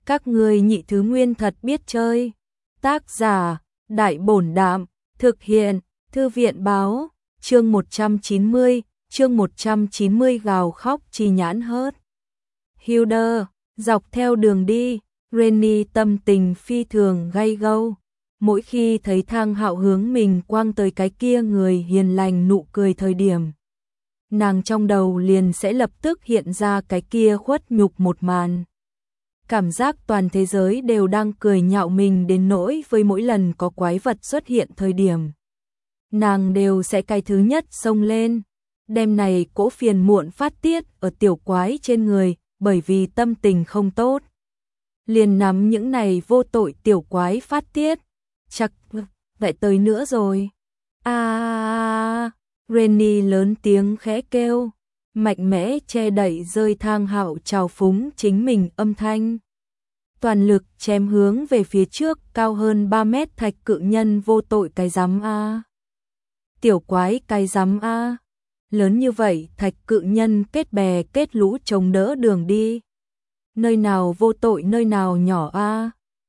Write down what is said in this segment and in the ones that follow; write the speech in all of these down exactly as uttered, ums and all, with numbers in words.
Các ngươi nhị thứ nguyên thật biết chơi. Tác giả, Đại Bổn Đạm, thực hiện, Thư viện Báo, chương một trăm chín mươi, chương một trăm chín mươi gào khóc chi nhãn hớt. Hilder, dọc theo đường đi, Rennie tâm tình phi thường gay gâu. Mỗi khi thấy Thang Hạo hướng mình quăng tới cái kia người hiền lành nụ cười thời điểm, nàng trong đầu liền sẽ lập tức hiện ra cái kia khuất nhục một màn. Cảm giác toàn thế giới đều đang cười nhạo mình đến nỗi với mỗi lần có quái vật xuất hiện thời điểm, nàng đều sẽ cái thứ nhất xông lên, đêm này cỗ phiền muộn phát tiết ở tiểu quái trên người, bởi vì tâm tình không tốt. Liền nắm những này vô tội tiểu quái phát tiết. Chắc lại tới nữa rồi. A à, Rennie lớn tiếng khẽ kêu, mạnh mẽ che đậy rơi Thang Hạo trào phúng chính mình âm thanh. Toàn lực chém hướng về phía trước cao hơn ba mét thạch cự nhân vô tội cái rắm a. Tiểu quái cái rắm a. Lớn như vậy thạch cự nhân kết bè kết lũ chống đỡ đường đi. Nơi nào vô tội nơi nào nhỏ a.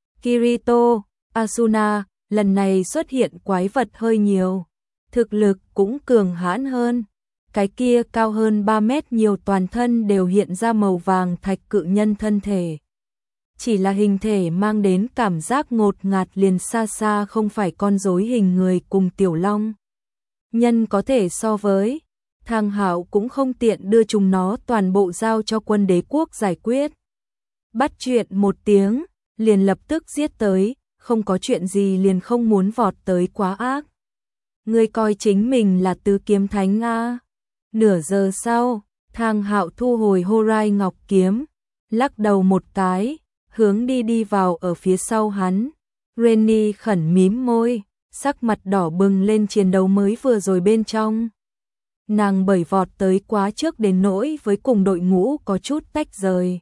Kirito, Asuna, lần này xuất hiện quái vật hơi nhiều, thực lực cũng cường hãn hơn. Cái kia cao hơn ba mét nhiều toàn thân đều hiện ra màu vàng thạch cự nhân thân thể. Chỉ là hình thể mang đến cảm giác ngột ngạt liền xa xa không phải con rối hình người cùng tiểu long nhân có thể so với. Thang Hạo cũng không tiện đưa chúng nó toàn bộ giao cho quân đế quốc giải quyết. Bắt chuyện một tiếng, liền lập tức giết tới, không có chuyện gì liền không muốn vọt tới quá ác. Ngươi coi chính mình là tứ kiếm thánh a. Nửa giờ sau, Thang Hạo thu hồi Horai Ngọc kiếm, lắc đầu một cái, hướng đi đi vào ở phía sau hắn. Rennie khẩn mím môi, sắc mặt đỏ bừng lên chiến đấu mới vừa rồi bên trong. Nàng bởi vọt tới quá trước đến nỗi với cùng đội ngũ có chút tách rời.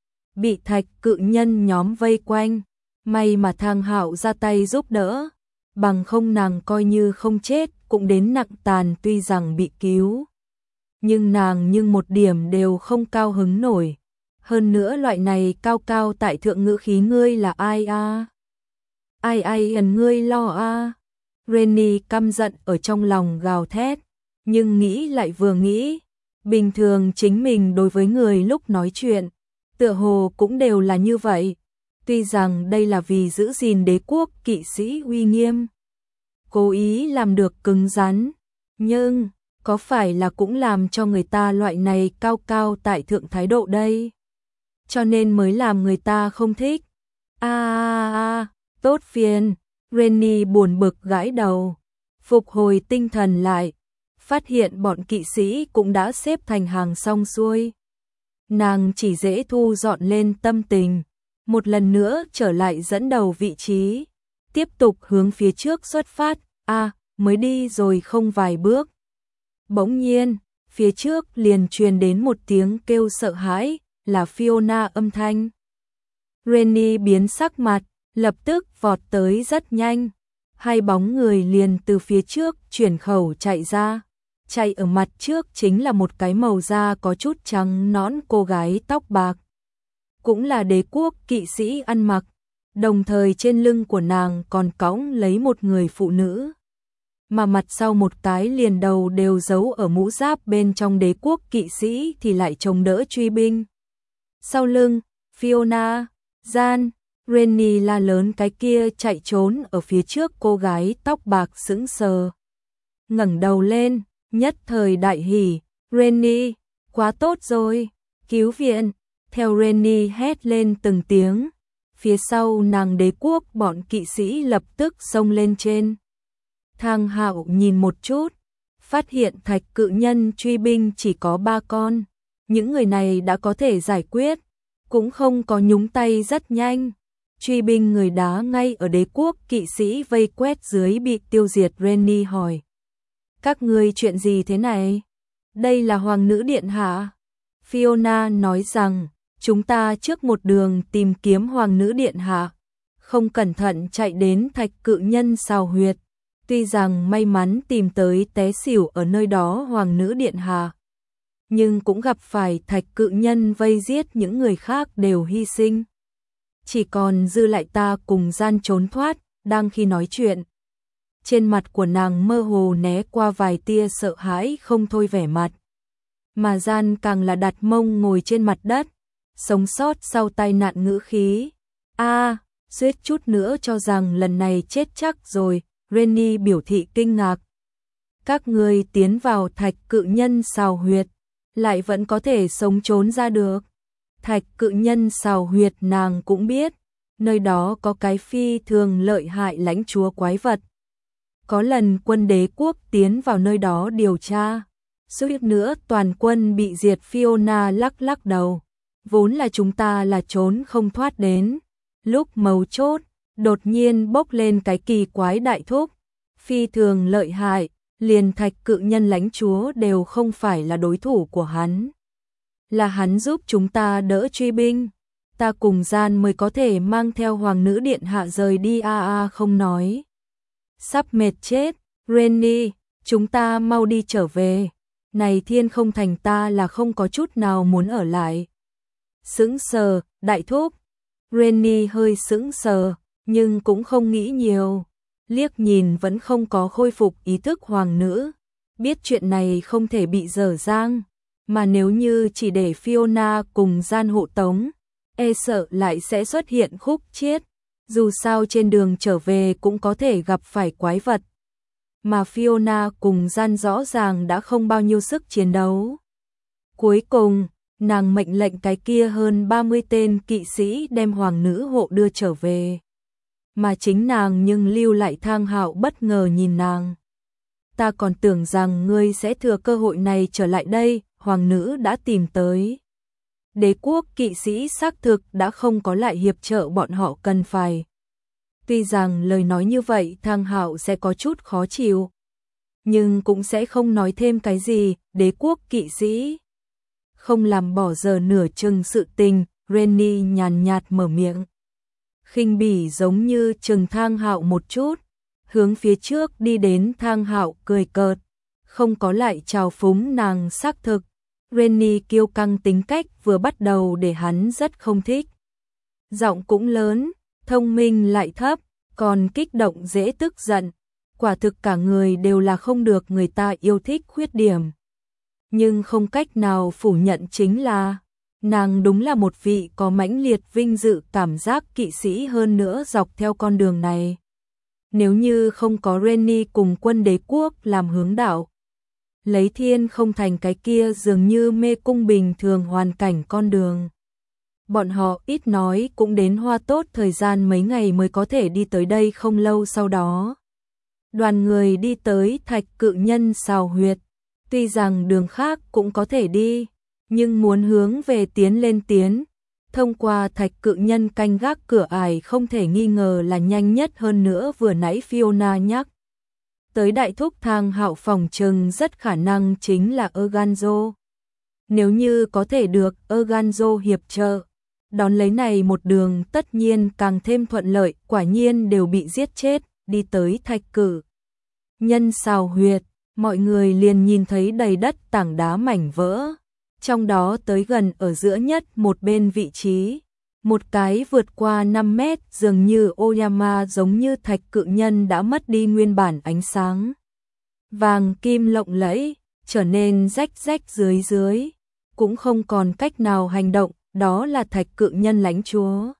Bị thạch cự nhân nhóm vây quanh, may mà Thang Hạo ra tay giúp đỡ, bằng không nàng coi như không chết cũng đến nặng tàn, tuy rằng bị cứu. Nhưng nàng nhưng một điểm đều không cao hứng nổi. Hơn nữa loại này cao cao tại thượng ngữ khí ngươi là ai a? Ai ai ẩn ngươi lo a? Rennie căm giận ở trong lòng gào thét, nhưng nghĩ lại vừa nghĩ, bình thường chính mình đối với người lúc nói chuyện, tựa hồ cũng đều là như vậy. Tuy rằng đây là vì giữ gìn đế quốc kỵ sĩ uy nghiêm, cố ý làm được cứng rắn, nhưng có phải là cũng làm cho người ta loại này cao cao tại thượng thái độ đây, cho nên mới làm người ta không thích. A a a, tốt phiền. Rennie buồn bực gãi đầu, phục hồi tinh thần lại, phát hiện bọn kỵ sĩ cũng đã xếp thành hàng xong xuôi. Nàng chỉ dễ thu dọn lên tâm tình, một lần nữa trở lại dẫn đầu vị trí, tiếp tục hướng phía trước xuất phát. A, à, mới đi rồi không vài bước, bỗng nhiên, phía trước liền truyền đến một tiếng kêu sợ hãi, là Fiona âm thanh. Rennie biến sắc mặt, lập tức vọt tới rất nhanh, hai bóng người liền từ phía trước chuyển khẩu chạy ra. Chạy ở mặt trước chính là một cái màu da có chút trắng nõn cô gái tóc bạc, cũng là đế quốc kỵ sĩ ăn mặc, đồng thời trên lưng của nàng còn cõng lấy một người phụ nữ, mà mặt sau một cái liền đầu đều giấu ở mũ giáp bên trong đế quốc kỵ sĩ thì lại chống đỡ truy binh. Sau lưng, Fiona, Gian, Rennie la lớn cái kia chạy trốn ở phía trước cô gái tóc bạc sững sờ. Ngẩng đầu lên, nhất thời đại hỉ, Rennie, quá tốt rồi, cứu viện, theo Rennie hét lên từng tiếng, phía sau nàng đế quốc bọn kỵ sĩ lập tức xông lên trên. Thang Hạo nhìn một chút, phát hiện thạch cự nhân truy binh chỉ có ba con, những người này đã có thể giải quyết, cũng không có nhúng tay rất nhanh. Truy binh người đá ngay ở đế quốc kỵ sĩ vây quét dưới bị tiêu diệt. Rennie hỏi, các ngươi chuyện gì thế này? Đây là hoàng nữ điện hạ. Fiona nói rằng, chúng ta trước một đường tìm kiếm hoàng nữ điện hạ, không cẩn thận chạy đến thạch cự nhân xào huyệt, tuy rằng may mắn tìm tới té xỉu ở nơi đó hoàng nữ điện hạ, nhưng cũng gặp phải thạch cự nhân vây giết, những người khác đều hy sinh. chỉ còn dư lại ta cùng Gian trốn thoát. Đang khi nói chuyện, trên mặt của nàng mơ hồ né qua vài tia sợ hãi không thôi vẻ mặt. Mà Gian càng là đặt mông ngồi trên mặt đất, sống sót sau tai nạn ngữ khí. A, à, suýt chút nữa cho rằng lần này chết chắc rồi. Renny biểu thị kinh ngạc. Các ngươi tiến vào thạch cự nhân xào huyệt, lại vẫn có thể sống trốn ra được. Thạch cự nhân xào huyệt nàng cũng biết, nơi đó có cái phi thường lợi hại lãnh chúa quái vật. Có lần quân đế quốc tiến vào nơi đó điều tra, suýt nữa toàn quân bị diệt. Fiona lắc lắc đầu. Vốn là chúng ta là trốn không thoát đến. Lúc mấu chốt, đột nhiên bốc lên cái kỳ quái đại thúc. Phi thường lợi hại, liền thạch cự nhân lãnh chúa đều không phải là đối thủ của hắn. Là hắn giúp chúng ta đỡ truy binh. Ta cùng Gian mới có thể mang theo hoàng nữ điện hạ rời đi. A a không nói. Sắp mệt chết. Renny, chúng ta mau đi trở về. Này Thiên Không Thành ta là không có chút nào muốn ở lại. Sững sờ, đại thúc. Renny hơi sững sờ, nhưng cũng không nghĩ nhiều. Liếc nhìn vẫn không có khôi phục ý thức hoàng nữ. Biết chuyện này không thể bị dở dang. Mà nếu như chỉ để Fiona cùng Gian hộ tống, e sợ lại sẽ xuất hiện khúc chiết. Dù sao trên đường trở về cũng có thể gặp phải quái vật. Mà Fiona cùng Gian rõ ràng đã không bao nhiêu sức chiến đấu. Cuối cùng, nàng mệnh lệnh cái kia hơn ba mươi tên kỵ sĩ đem hoàng nữ hộ đưa trở về. Mà chính nàng nhưng lưu lại Thang Hạo bất ngờ nhìn nàng. Ta còn tưởng rằng ngươi sẽ thừa cơ hội này trở lại đây, hoàng nữ đã tìm tới. Đế quốc kỵ sĩ xác thực đã không có lại hiệp trợ bọn họ cần phải. Tuy rằng lời nói như vậy Thang Hạo sẽ có chút khó chịu, nhưng cũng sẽ không nói thêm cái gì. Đế quốc kỵ sĩ không làm bỏ giờ nửa chừng sự tình. Renny nhàn nhạt mở miệng, khinh bỉ giống như chừng Thang Hạo một chút, hướng phía trước đi đến. Thang Hạo cười cợt, không có lại chào phúng nàng. Xác thực, Renny kiêu căng tính cách vừa bắt đầu để hắn rất không thích. Giọng cũng lớn, thông minh lại thấp, còn kích động dễ tức giận. Quả thực cả người đều là không được người ta yêu thích khuyết điểm. Nhưng không cách nào phủ nhận chính là nàng đúng là một vị có mãnh liệt vinh dự cảm giác kỵ sĩ. Hơn nữa dọc theo con đường này, nếu như không có Renny cùng quân đế quốc làm hướng đạo, lấy Thiên Không Thành cái kia dường như mê cung bình thường hoàn cảnh con đường, bọn họ ít nói cũng đến hoa tốt thời gian mấy ngày mới có thể đi tới đây. Không lâu sau đó, đoàn người đi tới thạch cự nhân xào huyệt. Tuy rằng đường khác cũng có thể đi, nhưng muốn hướng về tiến lên tiến, thông qua thạch cự nhân canh gác cửa ải không thể nghi ngờ là nhanh nhất. Hơn nữa vừa nãy Fiona nhắc tới đại thúc Thang Hạo phòng trừng rất khả năng chính là Erganzo. Nếu như có thể được Erganzo hiệp trợ, đón lấy này một đường tất nhiên càng thêm thuận lợi. Quả nhiên đều bị giết chết. Đi tới thạch cự nhân xào huyệt, mọi người liền nhìn thấy đầy đất tảng đá mảnh vỡ. Trong đó tới gần ở giữa nhất một bên vị trí, một cái vượt qua năm mét dường như Oyama giống như thạch cự nhân đã mất đi nguyên bản ánh sáng vàng kim lộng lẫy, trở nên rách rách dưới dưới, cũng không còn cách nào hành động. Đó là thạch cự nhân lãnh chúa.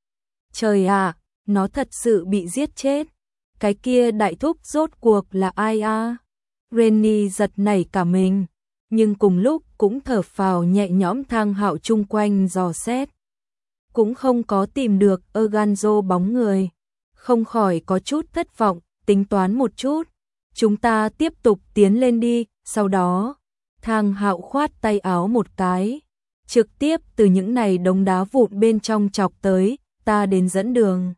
Trời ạ, nó thật sự bị giết chết. Cái kia đại thúc rốt cuộc là ai a? À? Renny giật nảy cả mình, nhưng cùng lúc cũng thở phào nhẹ nhõm. Thang Hạo chung quanh dò xét, cũng không có tìm được Erganzo bóng người, không khỏi có chút thất vọng. Tính toán một chút, chúng ta tiếp tục tiến lên đi. Sau đó, Thang Hạo khoát tay áo một cái, trực tiếp từ những này đống đá vụn bên trong chọc tới. Ta đến dẫn đường.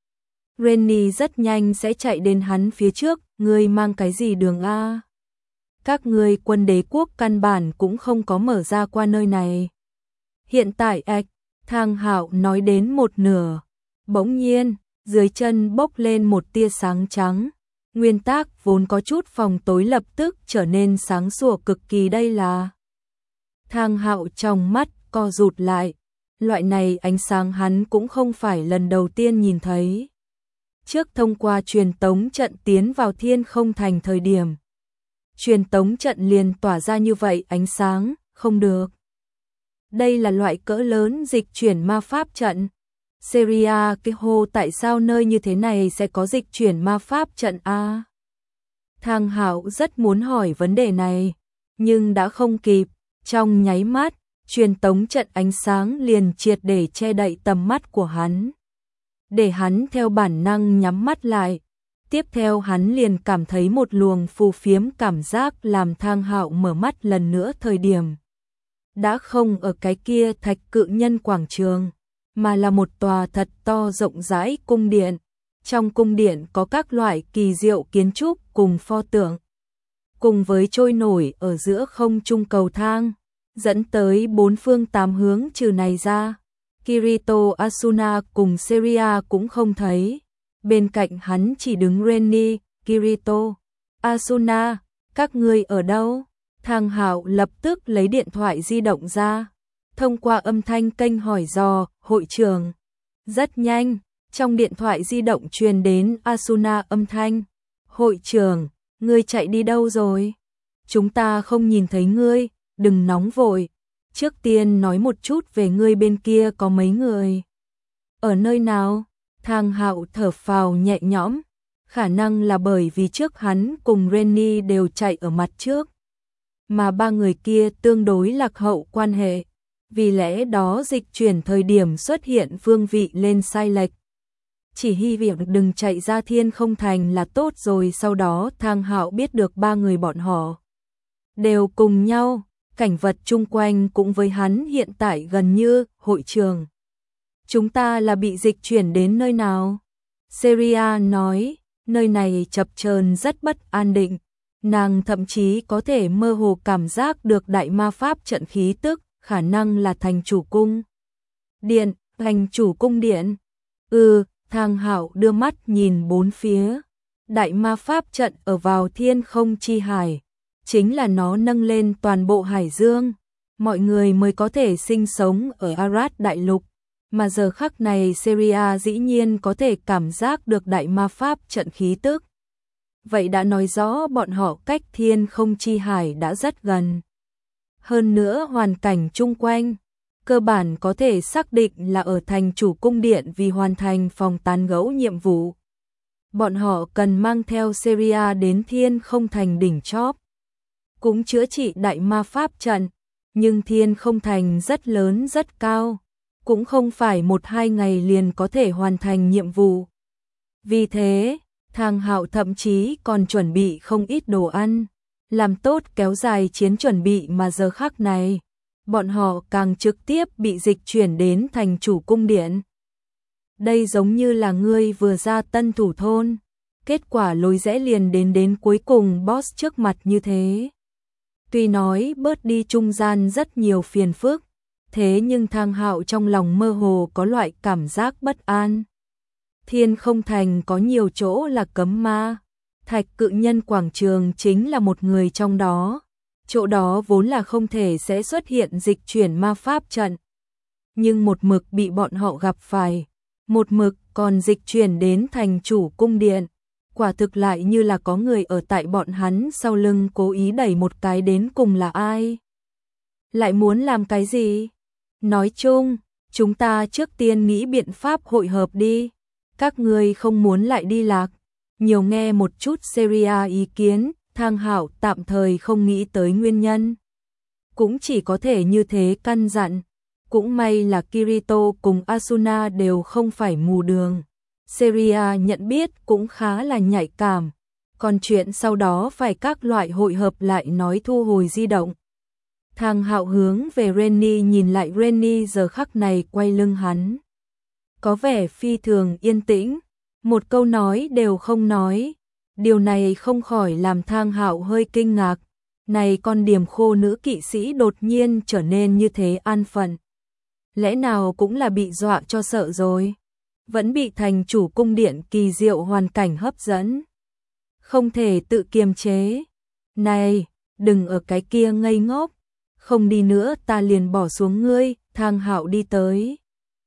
Renny rất nhanh sẽ chạy đến hắn phía trước. Ngươi mang cái gì đường a? Các ngươi quân đế quốc căn bản cũng không có mở ra qua nơi này. Hiện tại ạch, Thang Hạo nói đến một nửa, bỗng nhiên dưới chân bốc lên một tia sáng trắng. Nguyên tắc vốn có chút phòng tối lập tức trở nên sáng sủa cực kỳ. Đây là... Thang Hạo trong mắt co rụt lại, Loại này ánh sáng hắn cũng không phải lần đầu tiên nhìn thấy. Trước thông qua truyền tống trận tiến vào Thiên Không Thành thời điểm, truyền tống trận liền tỏa ra như vậy ánh sáng, không được. Đây là loại cỡ lớn dịch chuyển ma pháp trận. Seria Keho, tại sao nơi như thế này sẽ có dịch chuyển ma pháp trận a? Thang Hạo rất muốn hỏi vấn đề này, nhưng đã không kịp, trong nháy mắt, truyền tống trận ánh sáng liền triệt để che đậy tầm mắt của hắn. Để hắn theo bản năng nhắm mắt lại. Tiếp theo hắn liền cảm thấy một luồng phù phiếm cảm giác làm Thang Hạo mở mắt lần nữa thời điểm. Đã không ở cái kia Thạch Cự Nhân quảng trường, mà là một tòa thật to rộng rãi cung điện. Trong cung điện có các loại kỳ diệu kiến trúc cùng pho tượng, cùng với trôi nổi ở giữa không trung cầu thang, dẫn tới bốn phương tám hướng. Trừ này ra, Kirito, Asuna cùng Seria cũng không thấy. Bên cạnh hắn chỉ đứng Renny. Kirito, Asuna, các ngươi ở đâu? Thang Hạo lập tức lấy điện thoại di động ra, thông qua âm thanh kênh hỏi dò, hội trưởng. Rất nhanh, trong điện thoại di động truyền đến Asuna âm thanh. Hội trưởng, ngươi chạy đi đâu rồi? Chúng ta không nhìn thấy ngươi, đừng nóng vội. Trước tiên nói một chút về ngươi, bên kia có mấy người? Ở nơi nào? Thang Hạo thở phào nhẹ nhõm, khả năng là bởi vì trước hắn cùng Renny đều chạy ở mặt trước, mà ba người kia tương đối lạc hậu quan hệ, vì lẽ đó dịch chuyển thời điểm xuất hiện phương vị lên sai lệch. Chỉ hy vọng đừng chạy ra Thiên Không Thành là tốt rồi. Sau đó Thang Hạo biết được ba người bọn họ đều cùng nhau, cảnh vật chung quanh cũng với hắn hiện tại gần như. Hội trường, chúng ta là bị dịch chuyển đến nơi nào? Seria nói, nơi này chập chờn rất bất an định, nàng thậm chí có thể mơ hồ cảm giác được đại ma pháp trận khí tức, khả năng là thành chủ cung điện. Thành chủ cung điện? Ừ. Thang Hạo đưa mắt nhìn bốn phía. Đại ma pháp trận ở vào Thiên Không Chi Hải, chính là nó nâng lên toàn bộ hải dương, mọi người mới có thể sinh sống ở Arad đại lục, mà giờ khắc này Seria dĩ nhiên có thể cảm giác được đại ma pháp trận khí tức. Vậy đã nói rõ bọn họ cách Thiên Không Chi Hải đã rất gần. Hơn nữa hoàn cảnh chung quanh cơ bản có thể xác định là ở thành chủ cung điện. Vì hoàn thành phòng tán gẫu nhiệm vụ, bọn họ cần mang theo Seria đến Thiên Không Thành đỉnh chóp, cũng chữa trị đại ma pháp trận. Nhưng Thiên Không Thành rất lớn rất cao, cũng không phải một hai ngày liền có thể hoàn thành nhiệm vụ. Vì thế, Thang Hạo thậm chí còn chuẩn bị không ít đồ ăn, làm tốt kéo dài chiến chuẩn bị. Mà giờ khắc này, bọn họ càng trực tiếp bị dịch chuyển đến thành chủ cung điện. Đây giống như là ngươi vừa ra Tân Thủ thôn, kết quả lối rẽ liền đến đến cuối cùng boss trước mặt như thế. Tuy nói bớt đi trung gian rất nhiều phiền phức, thế nhưng Thang Hạo trong lòng mơ hồ có loại cảm giác bất an. Thiên Không Thành có nhiều chỗ là cấm ma, Thạch Cự Nhân quảng trường chính là một người trong đó. Chỗ đó vốn là không thể sẽ xuất hiện dịch chuyển ma pháp trận, nhưng một mực bị bọn họ gặp phải, một mực còn dịch chuyển đến thành chủ cung điện. Quả thực lại như là có người ở tại bọn hắn sau lưng cố ý đẩy một cái. Đến cùng là ai? Lại muốn làm cái gì? Nói chung, chúng ta trước tiên nghĩ biện pháp hội hợp đi. Các ngươi không muốn lại đi lạc, nhiều nghe một chút Seria ý kiến. Thang Hạo tạm thời không nghĩ tới nguyên nhân, cũng chỉ có thể như thế căn dặn. Cũng may là Kirito cùng Asuna đều không phải mù đường, Seria nhận biết cũng khá là nhạy cảm, còn chuyện sau đó phải các loại hội hợp lại nói thu hồi di động. Thang Hạo hướng về Renny nhìn lại. Renny giờ khắc này quay lưng hắn, có vẻ phi thường yên tĩnh, một câu nói đều không nói. Điều này không khỏi làm Thang Hạo hơi kinh ngạc. Này con điềm khô nữ kỵ sĩ đột nhiên trở nên như thế an phận, lẽ nào cũng là bị dọa cho sợ rồi? Vẫn bị thành chủ cung điện kỳ diệu hoàn cảnh hấp dẫn, không thể tự kiềm chế. Này, đừng ở cái kia ngây ngốc, không đi nữa ta liền bỏ xuống ngươi. Thang Hạo đi tới,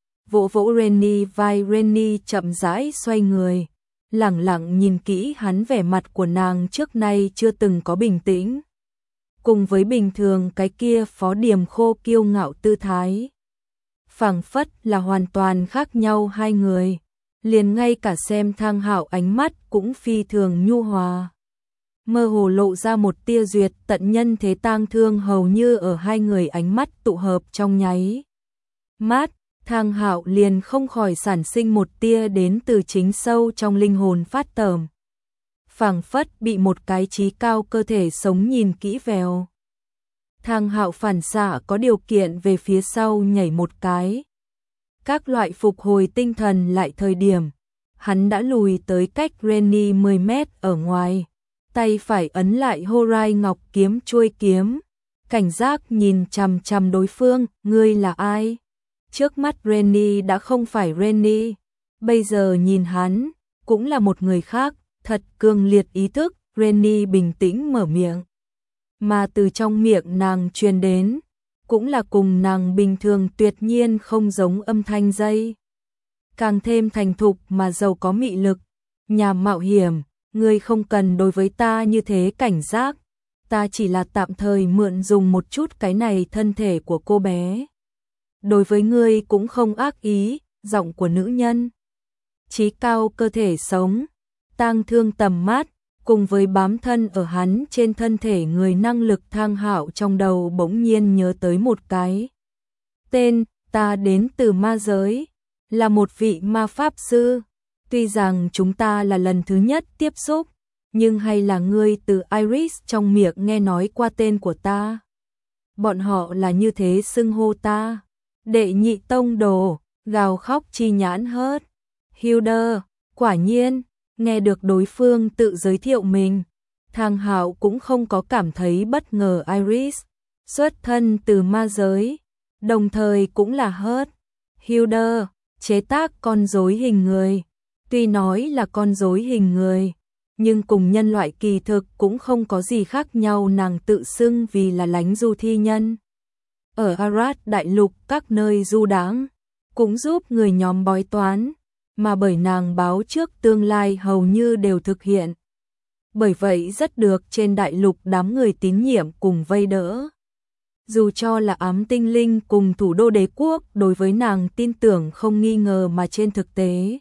vỗ vỗ Renny vai. Renny chậm rãi xoay người, lẳng lặng nhìn kỹ hắn. Vẻ mặt của nàng trước nay chưa từng có bình tĩnh, cùng với bình thường cái kia phó điềm khô kiêu ngạo tư thái, phảng phất là hoàn toàn khác nhau hai người. Liền ngay cả xem Thang Hạo ánh mắt cũng phi thường nhu hòa, mơ hồ lộ ra một tia duyệt tận nhân thế tang thương. Hầu như ở hai người ánh mắt tụ hợp trong nháy mắt, Thang Hạo liền không khỏi sản sinh một tia đến từ chính sâu trong linh hồn phát tởm, phảng phất bị một cái trí cao cơ thể sống nhìn kỹ vèo. Thang Hạo phản xạ có điều kiện về phía sau nhảy một cái, các loại phục hồi tinh thần lại. Thời điểm hắn đã lùi tới cách Renny mười mét ở ngoài, tay phải ấn lại Horai Ngọc kiếm chuôi kiếm, cảnh giác nhìn chằm chằm đối phương. Ngươi là ai? Trước mắt Renny đã không phải Renny, bây giờ nhìn hắn cũng là một người khác. Thật cương liệt ý thức. Renny bình tĩnh mở miệng, mà từ trong miệng nàng truyền đến cũng là cùng nàng bình thường tuyệt nhiên không giống âm thanh dây, càng thêm thành thục mà giàu có mị lực. Nhà mạo hiểm, ngươi không cần đối với ta như thế cảnh giác, ta chỉ là tạm thời mượn dùng một chút cái này thân thể của cô bé. Đối với ngươi cũng không ác ý. Giọng của nữ nhân trí cao cơ thể sống, tang thương tầm mắt, cùng với bám thân ở hắn trên thân thể người năng lực. Thang Hạo trong đầu bỗng nhiên nhớ tới một cái tên. Ta đến từ ma giới, là một vị ma pháp sư. Tuy rằng chúng ta là lần thứ nhất tiếp xúc, nhưng hay là ngươi từ Iris trong miệng nghe nói qua tên của ta. Bọn họ là như thế xưng hô ta. Đệ nhị tông đồ, gào khóc chi nhãn hớt. Hilder, quả nhiên, nghe được đối phương tự giới thiệu mình, Thang Hạo cũng không có cảm thấy bất ngờ. Iris xuất thân từ ma giới, đồng thời cũng là hớt. Hilder chế tác con rối hình người. Tuy nói là con rối hình người, nhưng cùng nhân loại kỳ thực cũng không có gì khác nhau. Nàng tự xưng vì là lãnh du thi nhân, ở Arad đại lục các nơi du đãng, cũng giúp người nhóm bói toán, mà bởi nàng báo trước tương lai hầu như đều thực hiện. Bởi vậy rất được trên đại lục đám người tín nhiệm cùng vây đỡ. Dù cho là ám tinh linh cùng thủ đô đế quốc đối với nàng tin tưởng không nghi ngờ, mà trên thực tế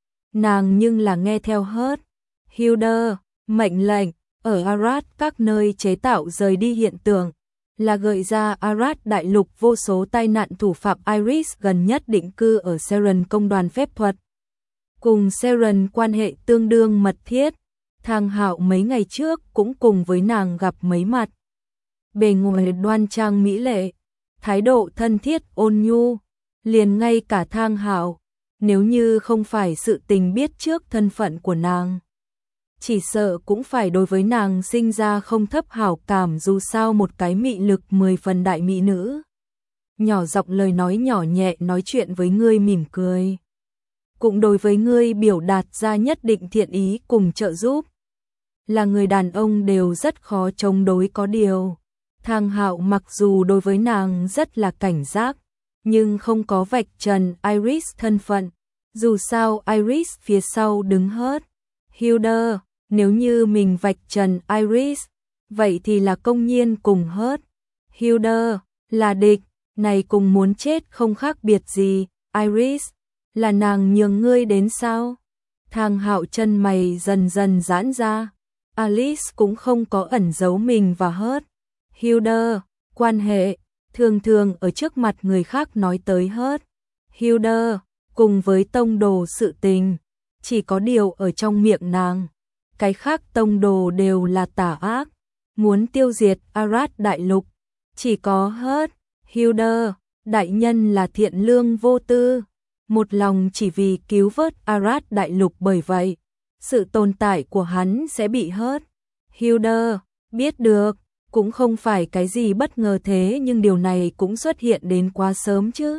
nàng nhưng là nghe theo hớt. Hilder mệnh lệnh ở Arad các nơi chế tạo rời đi hiện tượng, là gợi ra Arad đại lục vô số tai nạn. Thủ phạm Iris gần nhất định cư ở Seren công đoàn phép thuật, cùng Seren quan hệ tương đương mật thiết. Thang Hạo mấy ngày trước cũng cùng với nàng gặp mấy mặt, bề ngoài đoan trang mỹ lệ, thái độ thân thiết ôn nhu. Liền ngay cả Thang Hạo, nếu như không phải sự tình biết trước thân phận của nàng, chỉ sợ cũng phải đối với nàng sinh ra không thấp hảo cảm. Dù sao một cái mị lực mười phần đại mỹ nữ, nhỏ giọng lời nói nhỏ nhẹ, nói chuyện với ngươi mỉm cười, cũng đối với ngươi biểu đạt ra nhất định thiện ý cùng trợ giúp, là người đàn ông đều rất khó chống đối. Có điều Thang Hạo mặc dù đối với nàng rất là cảnh giác, nhưng không có vạch trần Iris thân phận. Dù sao Iris phía sau đứng hớt. Hilder, nếu như mình vạch trần Iris, vậy thì là công nhiên cùng hớt. Hilder là địch, này cùng muốn chết không khác biệt gì. Iris, là nàng nhường ngươi đến sao? Thang Hạo chân mày dần dần giãn ra. Alice cũng không có ẩn giấu mình và hớt. Hilder, quan hệ, thường thường ở trước mặt người khác nói tới hớt. Hilder, cùng với tông đồ sự tình, chỉ có điều ở trong miệng nàng, cái khác tông đồ đều là tà ác, muốn tiêu diệt Arad đại lục. Chỉ có hớt. Hilder, đại nhân là thiện lương vô tư, một lòng chỉ vì cứu vớt Arad đại lục, bởi vậy sự tồn tại của hắn sẽ bị hớt. Hilder, biết được, cũng không phải cái gì bất ngờ, thế nhưng điều này cũng xuất hiện đến quá sớm chứ.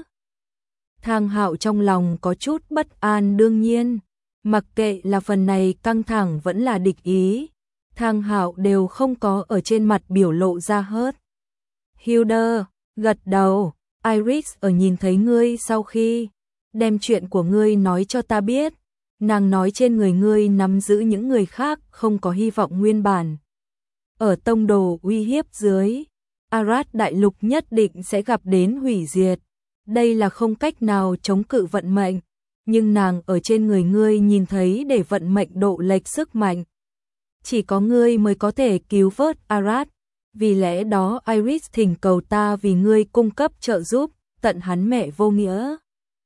Thang Hạo trong lòng có chút bất an. Đương nhiên, mặc kệ là phần này căng thẳng vẫn là địch ý, Thang Hạo đều không có ở trên mặt biểu lộ ra hớt. Hilder gật đầu, Iris ở nhìn thấy ngươi sau khi đem chuyện của ngươi nói cho ta biết, nàng nói trên người ngươi nắm giữ những người khác không có hy vọng nguyên bản. Ở tông đồ uy hiếp dưới, Arad đại lục nhất định sẽ gặp đến hủy diệt. Đây là không cách nào chống cự vận mệnh, nhưng nàng ở trên người ngươi nhìn thấy để vận mệnh độ lệch sức mạnh. Chỉ có ngươi mới có thể cứu vớt Arad, vì lẽ đó Iris thỉnh cầu ta vì ngươi cung cấp trợ giúp, tận hắn mẹ vô nghĩa.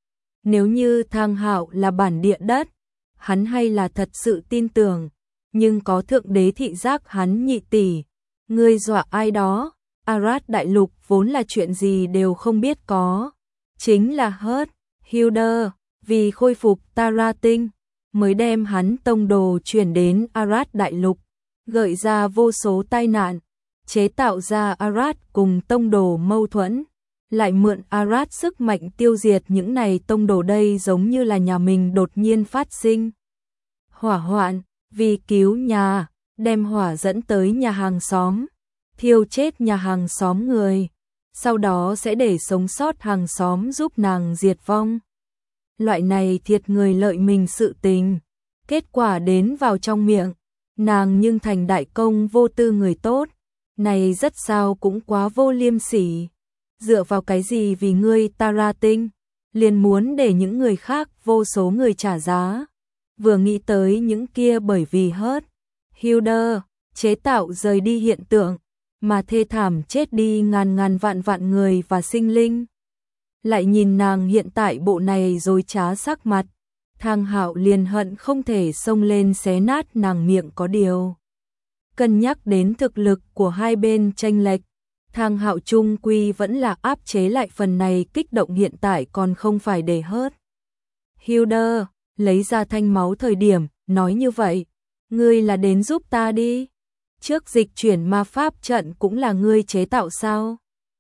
Nếu như Thang Hạo là bản địa đất, hắn hay là thật sự tin tưởng, nhưng có thượng đế thị giác hắn nhị tỷ, ngươi dọa ai đó, Arad đại lục vốn là chuyện gì đều không biết có, chính là Hurt, Hilder, vì khôi phục Tara Tinh, mới đem hắn tông đồ chuyển đến Arad đại lục, gợi ra vô số tai nạn, chế tạo ra Arad cùng tông đồ mâu thuẫn, lại mượn Arad sức mạnh tiêu diệt những này tông đồ. Đây giống như là nhà mình đột nhiên phát sinh hỏa hoạn, vì cứu nhà, đem hỏa dẫn tới nhà hàng xóm, thiêu chết nhà hàng xóm người, sau đó sẽ để sống sót hàng xóm giúp nàng diệt vong. Loại này thiệt người lợi mình sự tình, kết quả đến vào trong miệng, nàng nhưng thành đại công vô tư người tốt, này rất sao cũng quá vô liêm sỉ. Dựa vào cái gì vì ngươi Tara Tinh, liền muốn để những người khác vô số người trả giá. Vừa nghĩ tới những kia bởi vì Hurt, Hilder, chế tạo rời đi hiện tượng, mà thê thảm chết đi ngàn ngàn vạn vạn người và sinh linh. Lại nhìn nàng hiện tại bộ này dối trá sắc mặt, Thang Hạo liền hận không thể xông lên xé nát nàng miệng. Có điều cân nhắc đến thực lực của hai bên chênh lệch, Thang Hạo chung quy vẫn là áp chế lại phần này kích động hiện tại, còn không phải để Hurt, Hilder lấy ra thanh máu thời điểm, nói như vậy, ngươi là đến giúp ta đi. Trước dịch chuyển ma pháp trận cũng là ngươi chế tạo sao?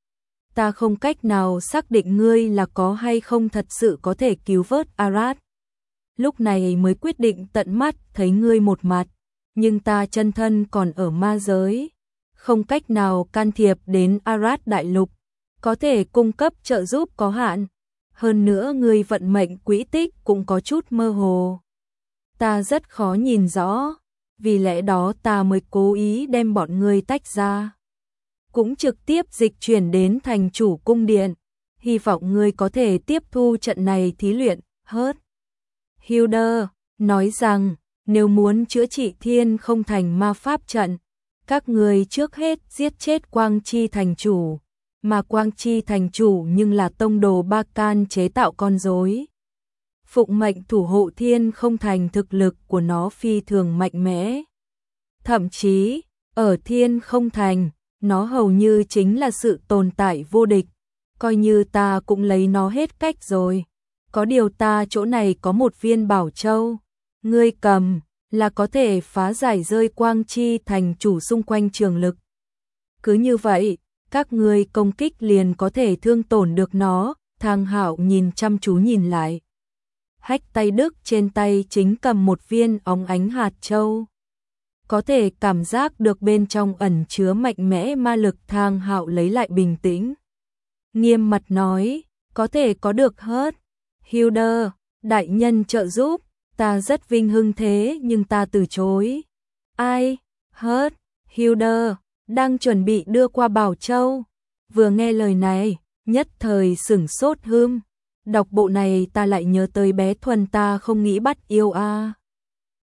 Ta không cách nào xác định ngươi là có hay không thật sự có thể cứu vớt Arad. Lúc này mới quyết định tận mắt thấy ngươi một mặt, nhưng ta chân thân còn ở ma giới, không cách nào can thiệp đến Arad đại lục, có thể cung cấp trợ giúp có hạn. Hơn nữa ngươi vận mệnh quỹ tích cũng có chút mơ hồ, ta rất khó nhìn rõ, vì lẽ đó ta mới cố ý đem bọn ngươi tách ra, cũng trực tiếp dịch chuyển đến thành chủ cung điện, hy vọng ngươi có thể tiếp thu trận này thí luyện. Hurt, Hilder nói rằng, nếu muốn chữa trị thiên không thành ma pháp trận, các ngươi trước hết giết chết Quang Chi thành chủ, mà Quang Chi thành chủ nhưng là tông đồ Ba Can chế tạo con rối. Phụng mệnh thủ hộ thiên không thành, thực lực của nó phi thường mạnh mẽ. Thậm chí, ở thiên không thành, nó hầu như chính là sự tồn tại vô địch, coi như ta cũng lấy nó hết cách rồi. Có điều ta chỗ này có một viên bảo châu, ngươi cầm, là có thể phá giải rơi Quang Chi thành chủ xung quanh trường lực. Cứ như vậy, các ngươi công kích liền có thể thương tổn được nó. Thang Hạo nhìn chăm chú nhìn lại. Hách tay Đức trên tay chính cầm một viên óng ánh hạt châu. Có thể cảm giác được bên trong ẩn chứa mạnh mẽ ma lực. Thang Hạo lấy lại bình tĩnh, nghiêm mặt nói, có thể có được Hurt, Hilder đại nhân trợ giúp, ta rất vinh hưng, thế nhưng ta từ chối. Ai? Hurt, Hilder đang chuẩn bị đưa qua bảo châu, vừa nghe lời này, nhất thời sửng sốt hươm. Đọc bộ này ta lại nhớ tới bé Thuần, ta không nghĩ bắt yêu a. À.